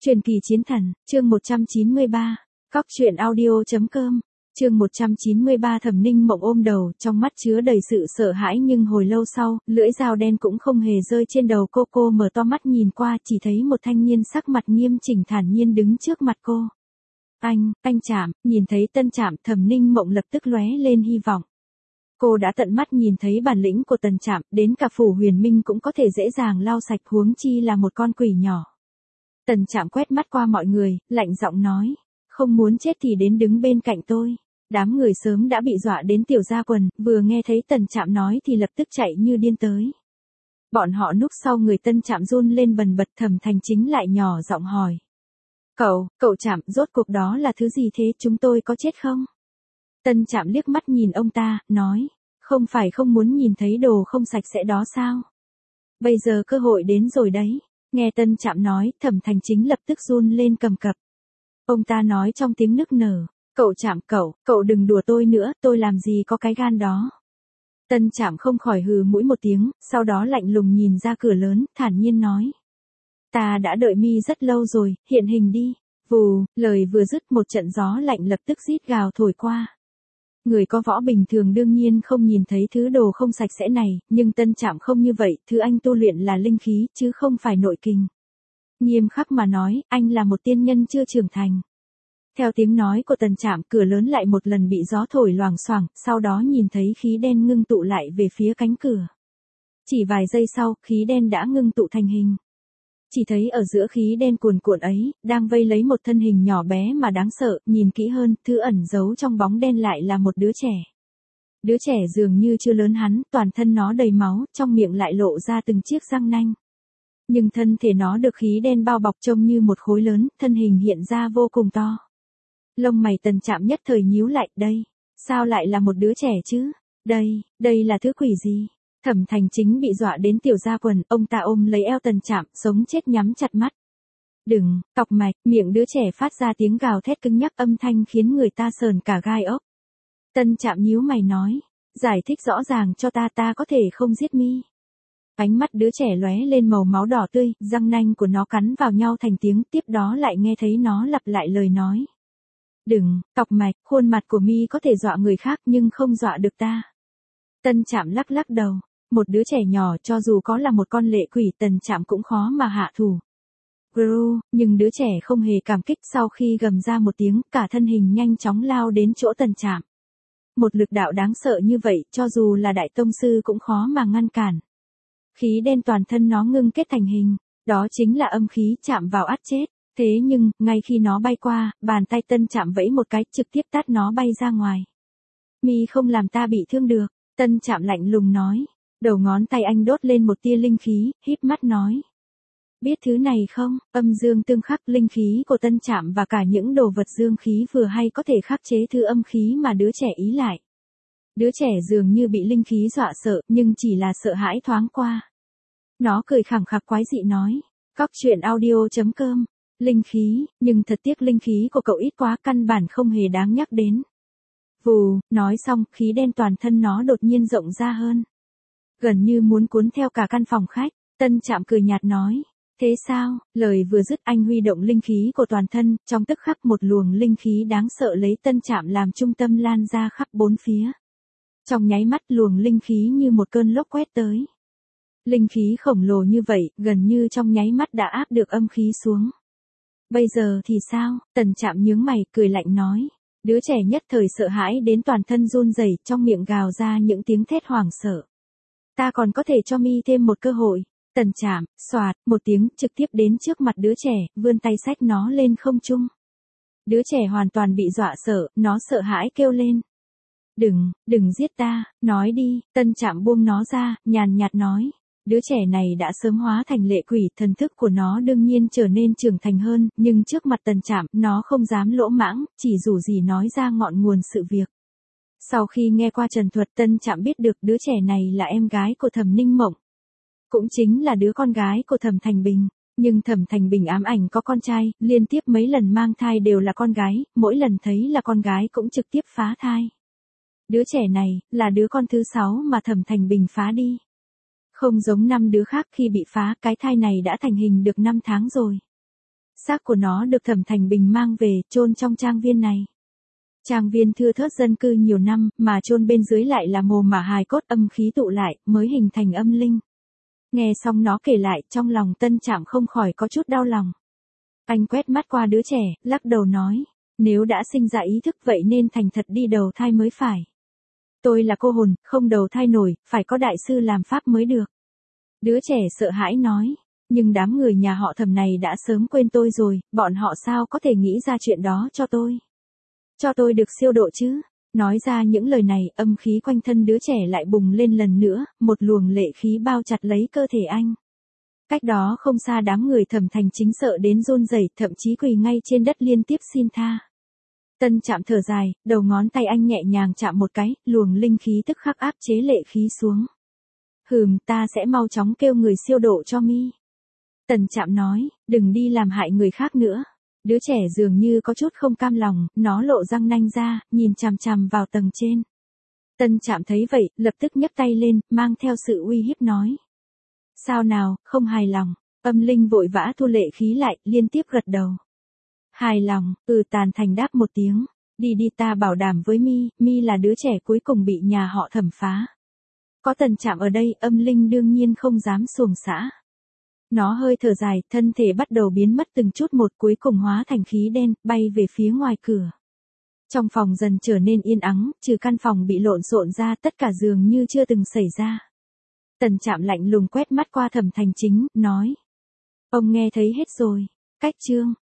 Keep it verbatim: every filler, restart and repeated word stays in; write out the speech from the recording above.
Truyền kỳ chiến thần, chương một trăm chín mươi ba, Cóc truyện audio.com, chương một trăm chín mươi ba. Thẩm Ninh Mộng ôm đầu, trong mắt chứa đầy sự sợ hãi, nhưng hồi lâu sau, lưỡi dao đen cũng không hề rơi trên đầu cô. Cô mở to mắt nhìn qua, chỉ thấy một thanh niên sắc mặt nghiêm chỉnh thản nhiên đứng trước mặt cô. Anh, anh Trạm. Nhìn thấy Tân Trạm, Thẩm Ninh Mộng lập tức lóe lên hy vọng. Cô đã tận mắt nhìn thấy bản lĩnh của Tần Trạm, đến cả Phủ Huyền Minh cũng có thể dễ dàng lau sạch, huống chi là một con quỷ nhỏ. Tần Trạm quét mắt qua mọi người, lạnh giọng nói, không muốn chết thì đến đứng bên cạnh tôi. Đám người sớm đã bị dọa đến tiểu ra quần, vừa nghe thấy Tần Trạm nói thì lập tức chạy như điên tới. Bọn họ núp sau người Tân Trạm run lên bần bật. Thẩm Thành Chính lại nhỏ giọng hỏi. Cậu, cậu Trạm, rốt cuộc đó là thứ gì thế, chúng tôi có chết không? Tân Trạm liếc mắt nhìn ông ta, nói, không phải không muốn nhìn thấy đồ không sạch sẽ đó sao? Bây giờ cơ hội đến rồi đấy. Nghe Tân Trạm nói, Thẩm Thành Chính lập tức run lên cầm cập. Ông ta nói trong tiếng nức nở, cậu Trạm, cậu, cậu đừng đùa tôi nữa, tôi làm gì có cái gan đó. Tân Trạm không khỏi hừ mũi một tiếng, sau đó lạnh lùng nhìn ra cửa lớn, thản nhiên nói. Ta đã đợi mi rất lâu rồi, hiện hình đi. Vù, lời vừa dứt một trận gió lạnh lập tức rít gào thổi qua. Người có võ bình thường đương nhiên không nhìn thấy thứ đồ không sạch sẽ này, nhưng Tân Trạm không như vậy, thứ anh tu luyện là linh khí, chứ không phải nội kình. Nghiêm khắc mà nói, anh là một tiên nhân chưa trưởng thành. Theo tiếng nói của Tần Trạm, cửa lớn lại một lần bị gió thổi loảng xoảng, sau đó nhìn thấy khí đen ngưng tụ lại về phía cánh cửa. Chỉ vài giây sau, khí đen đã ngưng tụ thành hình. Chỉ thấy ở giữa khí đen cuồn cuộn ấy, đang vây lấy một thân hình nhỏ bé mà đáng sợ, nhìn kỹ hơn, thứ ẩn giấu trong bóng đen lại là một đứa trẻ. Đứa trẻ dường như chưa lớn hắn, toàn thân nó đầy máu, trong miệng lại lộ ra từng chiếc răng nanh. Nhưng thân thể nó được khí đen bao bọc trông như một khối lớn, thân hình hiện ra vô cùng to. Lông mày Tần Trạm nhất thời nhíu lại, đây, sao lại là một đứa trẻ chứ? Đây, đây là thứ quỷ gì? Thẩm Thành Chính bị dọa đến tiểu ra quần, ông ta ôm lấy eo Tần Trạm, sống chết nhắm chặt mắt. Đừng, cọc mạch, miệng đứa trẻ phát ra tiếng gào thét cứng nhắc, âm thanh khiến người ta sờn cả gai ốc. Tân Trạm nhíu mày nói, giải thích rõ ràng cho ta, ta có thể không giết mi. Ánh mắt đứa trẻ lóe lên màu máu đỏ tươi, răng nanh của nó cắn vào nhau thành tiếng, tiếp đó lại nghe thấy nó lặp lại lời nói. Đừng, cọc mạch, khuôn mặt của mi có thể dọa người khác nhưng không dọa được ta. Tân Trạm lắc lắc đầu. Một đứa trẻ nhỏ cho dù có là một con lệ quỷ, Tần Trạm cũng khó mà hạ thủ. Gru, nhưng đứa trẻ không hề cảm kích, sau khi gầm ra một tiếng, cả thân hình nhanh chóng lao đến chỗ Tần Trạm. Một lực đạo đáng sợ như vậy, cho dù là đại tông sư cũng khó mà ngăn cản. Khí đen toàn thân nó ngưng kết thành hình, đó chính là âm khí, chạm vào ắt chết. Thế nhưng, ngay khi nó bay qua, bàn tay Tân Trạm vẫy một cái, trực tiếp tát nó bay ra ngoài. Mi không làm ta bị thương được, Tân Trạm lạnh lùng nói. Đầu ngón tay anh đốt lên một tia linh khí, híp mắt nói. Biết thứ này không, âm dương tương khắc, linh khí của Tân Trạm và cả những đồ vật dương khí vừa hay có thể khắc chế thứ âm khí mà đứa trẻ ý lại. Đứa trẻ dường như bị linh khí dọa sợ, nhưng chỉ là sợ hãi thoáng qua. Nó cười khẳng khặc quái dị nói. Cóc truyện audio.com, linh khí, nhưng thật tiếc linh khí của cậu ít quá, căn bản không hề đáng nhắc đến. Vù, nói xong, khí đen toàn thân nó đột nhiên rộng ra hơn. Gần như muốn cuốn theo cả căn phòng khách. Tân Trạm cười nhạt nói. Thế sao? Lời vừa dứt anh huy động linh khí của toàn thân, trong tức khắc một luồng linh khí đáng sợ lấy Tân Trạm làm trung tâm lan ra khắp bốn phía. Trong nháy mắt luồng linh khí như một cơn lốc quét tới. Linh khí khổng lồ như vậy, gần như trong nháy mắt đã áp được âm khí xuống. Bây giờ thì sao? Tần Trạm nhướng mày, cười lạnh nói. Đứa trẻ nhất thời sợ hãi đến toàn thân run rẩy, trong miệng gào ra những tiếng thét hoảng sợ. Ta còn có thể cho mi thêm một cơ hội. Tần Trạm, xoạt, một tiếng, trực tiếp đến trước mặt đứa trẻ, vươn tay xách nó lên không trung. Đứa trẻ hoàn toàn bị dọa sợ, nó sợ hãi kêu lên. Đừng, đừng giết ta, nói đi. Tân Trạm buông nó ra, nhàn nhạt nói. Đứa trẻ này đã sớm hóa thành lệ quỷ, thần thức của nó đương nhiên trở nên trưởng thành hơn, nhưng trước mặt Tần Trạm, nó không dám lỗ mãng, chỉ rủ rỉ nói ra ngọn nguồn sự việc. Sau khi nghe qua trần thuật, Tân Trạm biết được đứa trẻ này là em gái của Thẩm Ninh Mộng. Cũng chính là đứa con gái của Thẩm Thành Bình. Nhưng Thẩm Thành Bình ám ảnh có con trai, liên tiếp mấy lần mang thai đều là con gái, mỗi lần thấy là con gái cũng trực tiếp phá thai. Đứa trẻ này, là đứa con thứ sáu mà Thẩm Thành Bình phá đi. Không giống năm đứa khác, khi bị phá, cái thai này đã thành hình được năm tháng rồi. Xác của nó được Thẩm Thành Bình mang về, chôn trong trang viên này. Trang viên thưa thớt dân cư nhiều năm, mà chôn bên dưới lại là mồ mả hài cốt, âm khí tụ lại, mới hình thành âm linh. Nghe xong nó kể lại, trong lòng Tân Trạm không khỏi có chút đau lòng. Anh quét mắt qua đứa trẻ, lắc đầu nói, nếu đã sinh ra ý thức vậy nên thành thật đi đầu thai mới phải. Tôi là cô hồn, không đầu thai nổi, phải có đại sư làm pháp mới được. Đứa trẻ sợ hãi nói, nhưng đám người nhà họ Thẩm này đã sớm quên tôi rồi, bọn họ sao có thể nghĩ ra chuyện đó cho tôi. Cho tôi được siêu độ chứ. Nói ra những lời này, âm khí quanh thân đứa trẻ lại bùng lên lần nữa, một luồng lệ khí bao chặt lấy cơ thể anh. Cách đó không xa đám người Thẩm Thành Chính sợ đến run rẩy, thậm chí quỳ ngay trên đất liên tiếp xin tha. Tân Trạm thở dài, đầu ngón tay anh nhẹ nhàng chạm một cái, luồng linh khí tức khắc áp chế lệ khí xuống. Hừm, ta sẽ mau chóng kêu người siêu độ cho mi. Tân Trạm nói, đừng đi làm hại người khác nữa. Đứa trẻ dường như có chút không cam lòng, nó lộ răng nanh ra, nhìn chằm chằm vào tầng trên. Tân Trạm thấy vậy, lập tức nhấc tay lên, mang theo sự uy hiếp nói. Sao nào, không hài lòng. Âm linh vội vã thu lệ khí lại, liên tiếp gật đầu. Hài lòng, ừ tàn thành đáp một tiếng. Đi đi, ta bảo đảm với mi, mi là đứa trẻ cuối cùng bị nhà họ Thẩm phá. Có Tân Trạm ở đây, âm linh đương nhiên không dám xuồng xã. Nó hơi thở dài, thân thể bắt đầu biến mất từng chút một, cuối cùng hóa thành khí đen, bay về phía ngoài cửa. Trong phòng dần trở nên yên ắng, trừ căn phòng bị lộn xộn ra, tất cả dường như chưa từng xảy ra. Tân Trạm lạnh lùng quét mắt qua Thẩm Thành Chính, nói. Ông nghe thấy hết rồi. Cách chương.